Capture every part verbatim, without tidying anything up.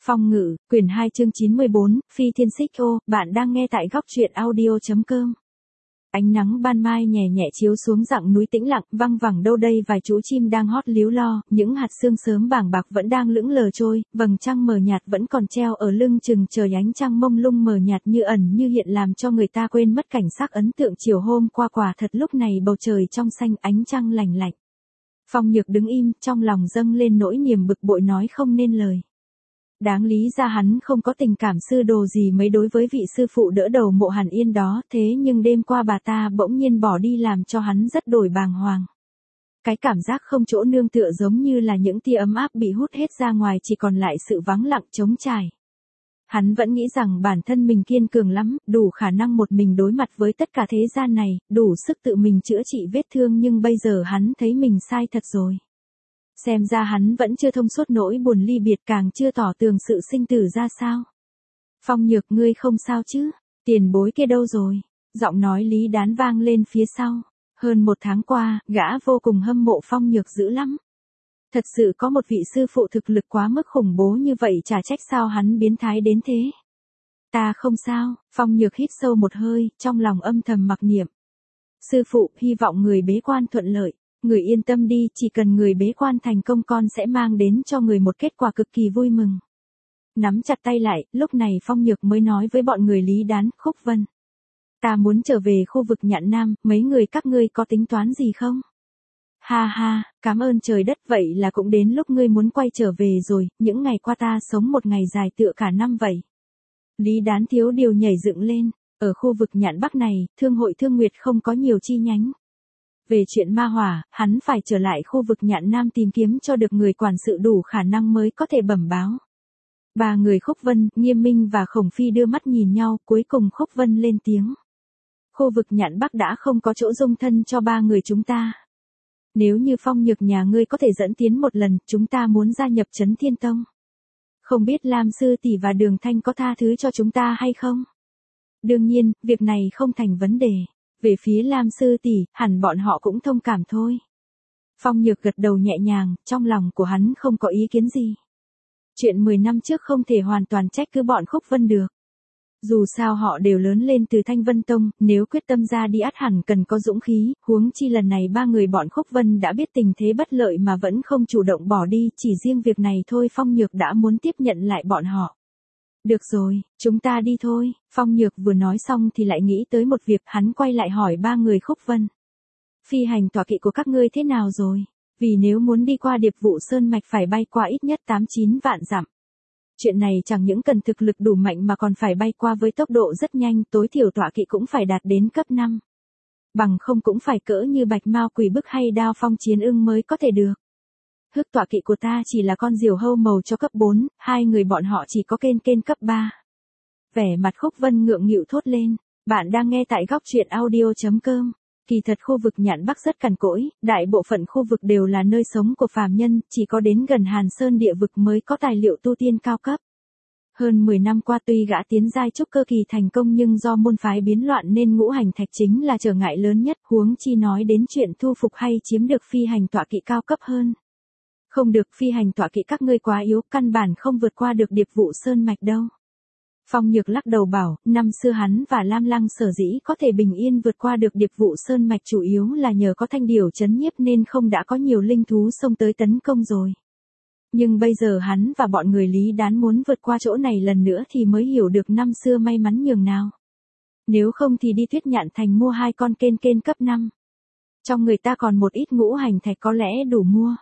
Phong ngữ, quyển hai chương chín mươi bốn, Phi Thiên Xích Ô, bạn đang nghe tại góc truyện audio.com. Ánh nắng ban mai nhẹ nhẹ chiếu xuống dặng núi tĩnh lặng, văng vẳng đâu đây vài chú chim đang hót líu lo, những hạt sương sớm bàng bạc vẫn đang lững lờ trôi, vầng trăng mờ nhạt vẫn còn treo ở lưng chừng trời, ánh trăng mông lung mờ nhạt như ẩn như hiện làm cho người ta quên mất cảnh sắc ấn tượng chiều hôm qua. Quả thật lúc này bầu trời trong xanh, ánh trăng lành lạnh. Phong Nhược đứng im, trong lòng dâng lên nỗi niềm bực bội nói không nên lời. Đáng lý ra hắn không có tình cảm sư đồ gì mấy đối với vị sư phụ đỡ đầu Mộ Hàn Yên đó, thế nhưng đêm qua bà ta bỗng nhiên bỏ đi làm cho hắn rất đổi bàng hoàng. Cái cảm giác không chỗ nương tựa giống như là những tia ấm áp bị hút hết ra ngoài, chỉ còn lại sự vắng lặng trống trải. Hắn vẫn nghĩ rằng bản thân mình kiên cường lắm, đủ khả năng một mình đối mặt với tất cả thế gian này, đủ sức tự mình chữa trị vết thương, nhưng bây giờ hắn thấy mình sai thật rồi. Xem ra hắn vẫn chưa thông suốt nỗi buồn ly biệt, càng chưa tỏ tường sự sinh tử ra sao. Phong Nhược, ngươi không sao chứ? Tiền bối kia đâu rồi? Giọng nói Lý Đán vang lên phía sau. Hơn một tháng qua, gã vô cùng hâm mộ Phong Nhược dữ lắm. Thật sự có một vị sư phụ thực lực quá mức khủng bố như vậy, chả trách sao hắn biến thái đến thế. Ta không sao. Phong Nhược hít sâu một hơi, trong lòng âm thầm mặc niệm. Sư phụ, hy vọng người bế quan thuận lợi. Người yên tâm đi, chỉ cần người bế quan thành công, con sẽ mang đến cho người một kết quả cực kỳ vui mừng. Nắm chặt tay lại, lúc này Phong Nhược mới nói với bọn người Lý Đán, Khúc Vân. Ta muốn trở về khu vực Nhạn Nam, mấy người các ngươi có tính toán gì không? Ha ha, cảm ơn trời đất, vậy là cũng đến lúc ngươi muốn quay trở về rồi, những ngày qua ta sống một ngày dài tựa cả năm vậy. Lý Đán thiếu điều nhảy dựng lên, ở khu vực Nhạn Bắc này, Thương hội Thương Nguyệt không có nhiều chi nhánh. Về chuyện ma hỏa, hắn phải trở lại khu vực Nhạn Nam tìm kiếm cho được người quản sự đủ khả năng mới có thể bẩm báo. Ba người Khúc Vân, Nghiêm Minh và Khổng Phi đưa mắt nhìn nhau, cuối cùng Khúc Vân lên tiếng. Khu vực Nhạn Bắc đã không có chỗ dung thân cho ba người chúng ta. Nếu như Phong Nhược nhà ngươi có thể dẫn tiến một lần, chúng ta muốn gia nhập Trấn Thiên Tông. Không biết Lam Sư tỷ và Đường Thanh có tha thứ cho chúng ta hay không? Đương nhiên, việc này không thành vấn đề. Về phía Lam Sư tỷ, hẳn bọn họ cũng thông cảm thôi. Phong Nhược gật đầu nhẹ nhàng, trong lòng của hắn không có ý kiến gì. Chuyện mười năm trước không thể hoàn toàn trách cứ bọn Khúc Vân được. Dù sao họ đều lớn lên từ Thanh Vân Tông, nếu quyết tâm ra đi ắt hẳn cần có dũng khí, huống chi lần này ba người bọn Khúc Vân đã biết tình thế bất lợi mà vẫn không chủ động bỏ đi, chỉ riêng việc này thôi Phong Nhược đã muốn tiếp nhận lại bọn họ. Được rồi, chúng ta đi thôi. Phong Nhược vừa nói xong thì lại nghĩ tới một việc, hắn quay lại hỏi ba người Khúc Vân. Phi hành tọa kỵ của các ngươi thế nào rồi? Vì nếu muốn đi qua Điệp Vụ Sơn Mạch phải bay qua ít nhất tám chín vạn dặm. Chuyện này chẳng những cần thực lực đủ mạnh mà còn phải bay qua với tốc độ rất nhanh, tối thiểu tọa kỵ cũng phải đạt đến cấp năm. Bằng không cũng phải cỡ như Bạch Mao Quỷ Bức hay Đao Phong Chiến Ưng mới có thể được. Hức tọa kỵ của ta chỉ là con diều hâu màu cho cấp bốn, hai người bọn họ chỉ có kên kên cấp ba. Vẻ mặt Khúc Vân ngượng nghịu thốt lên, bạn đang nghe tại góc truyện audio.com. Kỳ thật khu vực Nhạn Bắc rất cằn cỗi, đại bộ phận khu vực đều là nơi sống của phàm nhân, chỉ có đến gần Hàn Sơn địa vực mới có tài liệu tu tiên cao cấp. Hơn mười năm qua tuy gã tiến giai trúc cơ kỳ thành công nhưng do môn phái biến loạn nên ngũ hành thạch chính là trở ngại lớn nhất, huống chi nói đến chuyện thu phục hay chiếm được phi hành tọa kỵ cao cấp hơn. Không được, phi hành tọa kỵ các ngươi quá yếu, căn bản không vượt qua được Điệp Vụ Sơn Mạch đâu. Phong Nhược lắc đầu bảo, năm xưa hắn và Lam Lăng sở dĩ có thể bình yên vượt qua được Điệp Vụ Sơn Mạch chủ yếu là nhờ có thanh điểu trấn nhiếp nên không đã có nhiều linh thú xông tới tấn công rồi. Nhưng bây giờ hắn và bọn người Lý Đán muốn vượt qua chỗ này lần nữa thì mới hiểu được năm xưa may mắn nhường nào. Nếu không thì đi Tuyết Nhạn Thành mua hai con kên kên cấp năm. Trong người ta còn một ít ngũ hành thạch có lẽ đủ mua.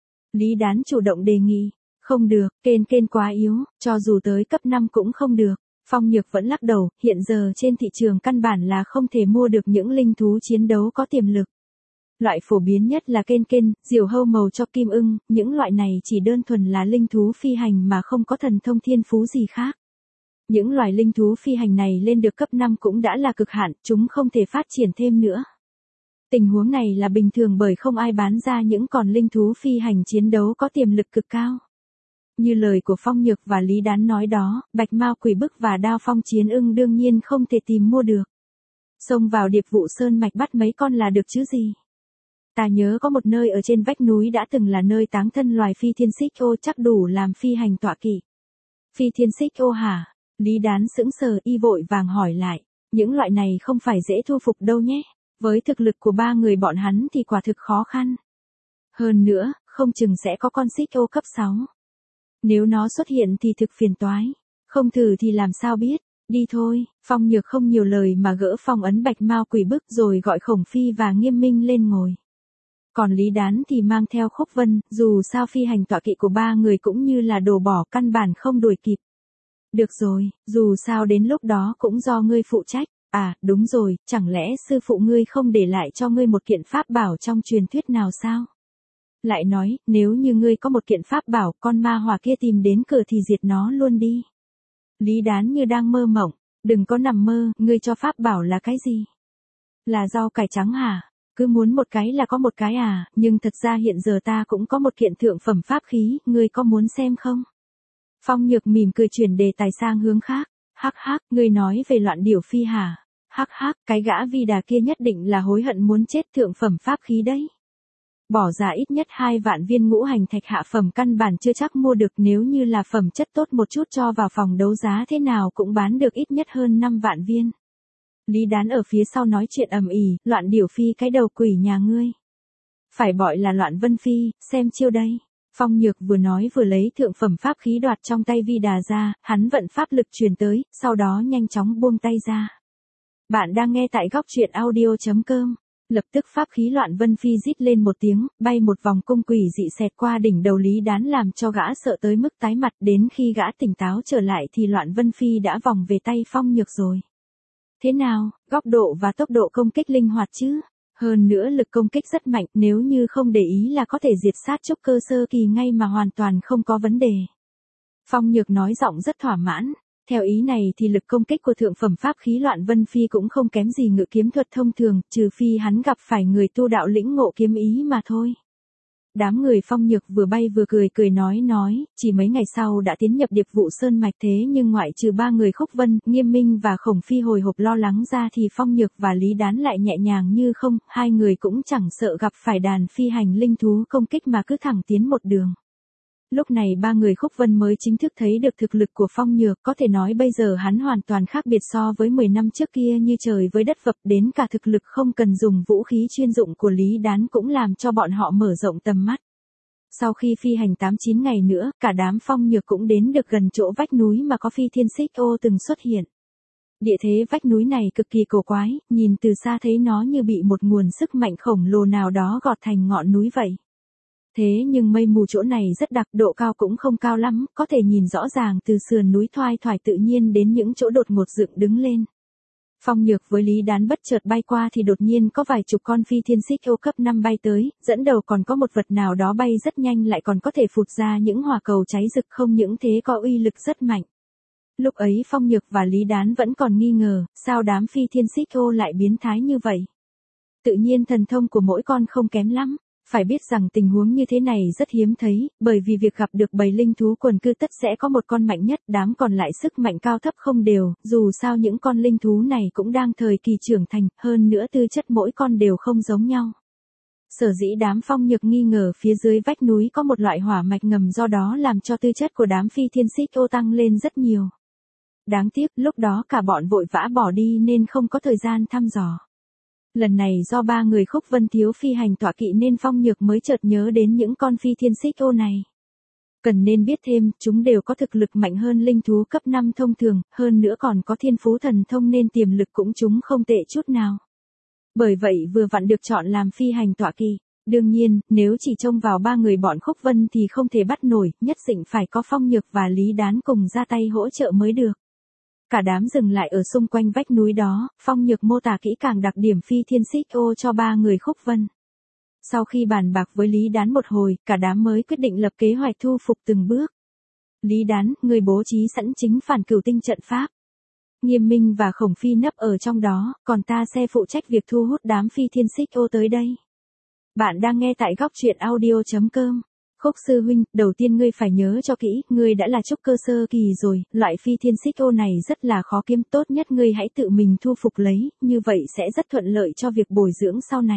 Lý Đán chủ động đề nghị. Không được, kên kên quá yếu, cho dù tới cấp năm cũng không được. Phong Nhược vẫn lắc đầu, hiện giờ trên thị trường căn bản là không thể mua được những linh thú chiến đấu có tiềm lực. Loại phổ biến nhất là kên kên, diều hâu màu cho kim ưng, những loại này chỉ đơn thuần là linh thú phi hành mà không có thần thông thiên phú gì khác. Những loài linh thú phi hành này lên được cấp năm cũng đã là cực hạn, chúng không thể phát triển thêm nữa. Tình huống này là bình thường bởi không ai bán ra những con linh thú phi hành chiến đấu có tiềm lực cực cao. Như lời của Phong Nhược và Lý Đán nói đó, Bạch Mao Quỷ Bức và Đao Phong Chiến Ưng đương nhiên không thể tìm mua được. Xông vào Điệp Vụ Sơn Mạch bắt mấy con là được chứ gì. Ta nhớ có một nơi ở trên vách núi đã từng là nơi táng thân loài phi thiên xích ô, chắc đủ làm phi hành tọa kỵ. Phi thiên xích ô hả? Lý Đán sững sờ y vội vàng hỏi lại. Những loại này không phải dễ thu phục đâu nhé. Với thực lực của ba người bọn hắn thì quả thực khó khăn. Hơn nữa, không chừng sẽ có con xích ô cấp sáu. Nếu nó xuất hiện thì thực phiền toái. Không thử thì làm sao biết. Đi thôi. Phong Nhược không nhiều lời mà gỡ phong ấn bạch mao quỷ bức rồi gọi Khổng Phi và Nghiêm Minh lên ngồi. Còn Lý Đán thì mang theo Khúc Vân, dù sao phi hành tọa kỵ của ba người cũng như là đồ bỏ căn bản không đuổi kịp. Được rồi, dù sao đến lúc đó cũng do ngươi phụ trách. À, đúng rồi, chẳng lẽ sư phụ ngươi không để lại cho ngươi một kiện pháp bảo trong truyền thuyết nào sao? Lại nói, nếu như ngươi có một kiện pháp bảo, con ma hỏa kia tìm đến cửa thì diệt nó luôn đi. Lý Đán như đang mơ mộng, đừng có nằm mơ, ngươi cho pháp bảo là cái gì? Là rau cải trắng hả? Cứ muốn một cái là có một cái à, nhưng thật ra hiện giờ ta cũng có một kiện thượng phẩm pháp khí, ngươi có muốn xem không? Phong Nhược mỉm cười chuyển đề tài sang hướng khác. Hắc hắc, ngươi nói về loạn điểu phi hả? Hắc hắc, cái gã Vi Đà kia nhất định là hối hận muốn chết thượng phẩm pháp khí đấy. Bỏ ra ít nhất hai vạn viên ngũ hành thạch hạ phẩm căn bản chưa chắc mua được, nếu như là phẩm chất tốt một chút cho vào phòng đấu giá thế nào cũng bán được ít nhất hơn năm vạn viên. Lý Đán ở phía sau nói chuyện ầm ĩ, loạn điểu phi cái đầu quỷ nhà ngươi. Phải gọi là loạn vân phi, xem chiêu đây. Phong Nhược vừa nói vừa lấy thượng phẩm pháp khí đoạt trong tay Vi Đà ra, hắn vận pháp lực truyền tới, sau đó nhanh chóng buông tay ra. Bạn đang nghe tại góc truyện audio chấm com. Lập tức pháp khí loạn vân phi rít lên một tiếng, bay một vòng cung quỷ dị xẹt qua đỉnh đầu Lý Đán làm cho gã sợ tới mức tái mặt, đến khi gã tỉnh táo trở lại thì loạn vân phi đã vòng về tay Phong Nhược rồi. Thế nào, góc độ và tốc độ công kích linh hoạt chứ? Hơn nữa lực công kích rất mạnh, nếu như không để ý là có thể diệt sát trúc cơ sơ kỳ ngay mà hoàn toàn không có vấn đề. Phong Nhược nói giọng rất thỏa mãn. Theo ý này thì lực công kích của thượng phẩm pháp khí loạn vân phi cũng không kém gì ngự kiếm thuật thông thường, trừ phi hắn gặp phải người tu đạo lĩnh ngộ kiếm ý mà thôi. Đám người Phong Nhược vừa bay vừa cười cười nói nói, chỉ mấy ngày sau đã tiến nhập Điệp Vụ Sơn mạch, thế nhưng ngoại trừ ba người Khúc Vân, Nghiêm Minh và Khổng Phi hồi hộp lo lắng ra thì Phong Nhược và Lý Đán lại nhẹ nhàng như không, hai người cũng chẳng sợ gặp phải đàn phi hành linh thú công kích mà cứ thẳng tiến một đường. Lúc này ba người Khúc Vân mới chính thức thấy được thực lực của Phong Nhược, có thể nói bây giờ hắn hoàn toàn khác biệt so với mười năm trước kia như trời với đất vập, đến cả thực lực không cần dùng vũ khí chuyên dụng của Lý Đán cũng làm cho bọn họ mở rộng tầm mắt. Sau khi phi hành tám chín ngày nữa, cả đám Phong Nhược cũng đến được gần chỗ vách núi mà có Phi Thiên Xích Ô từng xuất hiện. Địa thế vách núi này cực kỳ cổ quái, nhìn từ xa thấy nó như bị một nguồn sức mạnh khổng lồ nào đó gọt thành ngọn núi vậy. Thế nhưng mây mù chỗ này rất đặc, độ cao cũng không cao lắm, có thể nhìn rõ ràng từ sườn núi thoai thoải tự nhiên đến những chỗ đột ngột dựng đứng lên. Phong Nhược với Lý Đán bất chợt bay qua thì đột nhiên có vài chục con phi thiên xích ô cấp năm bay tới, dẫn đầu còn có một vật nào đó bay rất nhanh lại còn có thể phụt ra những hỏa cầu cháy rực, không những thế có uy lực rất mạnh. Lúc ấy Phong Nhược và Lý Đán vẫn còn nghi ngờ, sao đám phi thiên xích ô lại biến thái như vậy. Tự nhiên thần thông của mỗi con không kém lắm. Phải biết rằng tình huống như thế này rất hiếm thấy, bởi vì việc gặp được bầy linh thú quần cư tất sẽ có một con mạnh nhất, đám còn lại sức mạnh cao thấp không đều, dù sao những con linh thú này cũng đang thời kỳ trưởng thành, hơn nữa tư chất mỗi con đều không giống nhau. Sở dĩ đám Phong Nhược nghi ngờ phía dưới vách núi có một loại hỏa mạch ngầm, do đó làm cho tư chất của đám phi thiên xích ô tăng lên rất nhiều. Đáng tiếc, lúc đó cả bọn vội vã bỏ đi nên không có thời gian thăm dò. Lần này do ba người Khúc Vân thiếu phi hành tọa kỵ nên Phong Nhược mới chợt nhớ đến những con phi thiên xích ô này. Cần nên biết thêm, chúng đều có thực lực mạnh hơn linh thú cấp năm thông thường, hơn nữa còn có thiên phú thần thông nên tiềm lực cũng chúng không tệ chút nào. Bởi vậy vừa vặn được chọn làm phi hành tọa kỵ. Đương nhiên, nếu chỉ trông vào ba người bọn Khúc Vân thì không thể bắt nổi, nhất định phải có Phong Nhược và Lý Đán cùng ra tay hỗ trợ mới được. Cả đám dừng lại ở xung quanh vách núi đó, Phong Nhược mô tả kỹ càng đặc điểm phi thiên xích ô cho ba người Khúc Vân. Sau khi bàn bạc với Lý Đán một hồi, cả đám mới quyết định lập kế hoạch thu phục từng bước. Lý Đán, người bố trí sẵn chính phản cửu tinh trận pháp. Nghiêm Minh và Khổng Phi nấp ở trong đó, còn ta sẽ phụ trách việc thu hút đám phi thiên xích ô tới đây. Bạn đang nghe tại góc truyện audio chấm com. Khúc sư huynh, đầu tiên ngươi phải nhớ cho kỹ, ngươi đã là trúc cơ sơ kỳ rồi, loại phi thiên xích ô này rất là khó kiếm, tốt nhất ngươi hãy tự mình thu phục lấy, như vậy sẽ rất thuận lợi cho việc bồi dưỡng sau này.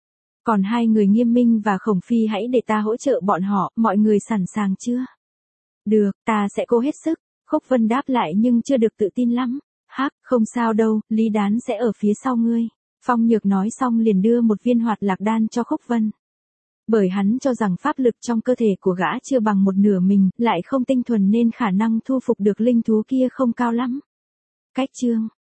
Còn hai người Nghiêm Minh và Khổng Phi hãy để ta hỗ trợ bọn họ, mọi người sẵn sàng chưa? Được, ta sẽ cố hết sức. Khúc Vân đáp lại nhưng chưa được tự tin lắm. Hắc, không sao đâu, Lý Đán sẽ ở phía sau ngươi. Phong Nhược nói xong liền đưa một viên hoạt lạc đan cho Khúc Vân. Bởi hắn cho rằng pháp lực trong cơ thể của gã chưa bằng một nửa mình, lại không tinh thuần nên khả năng thu phục được linh thú kia không cao lắm. Cách chương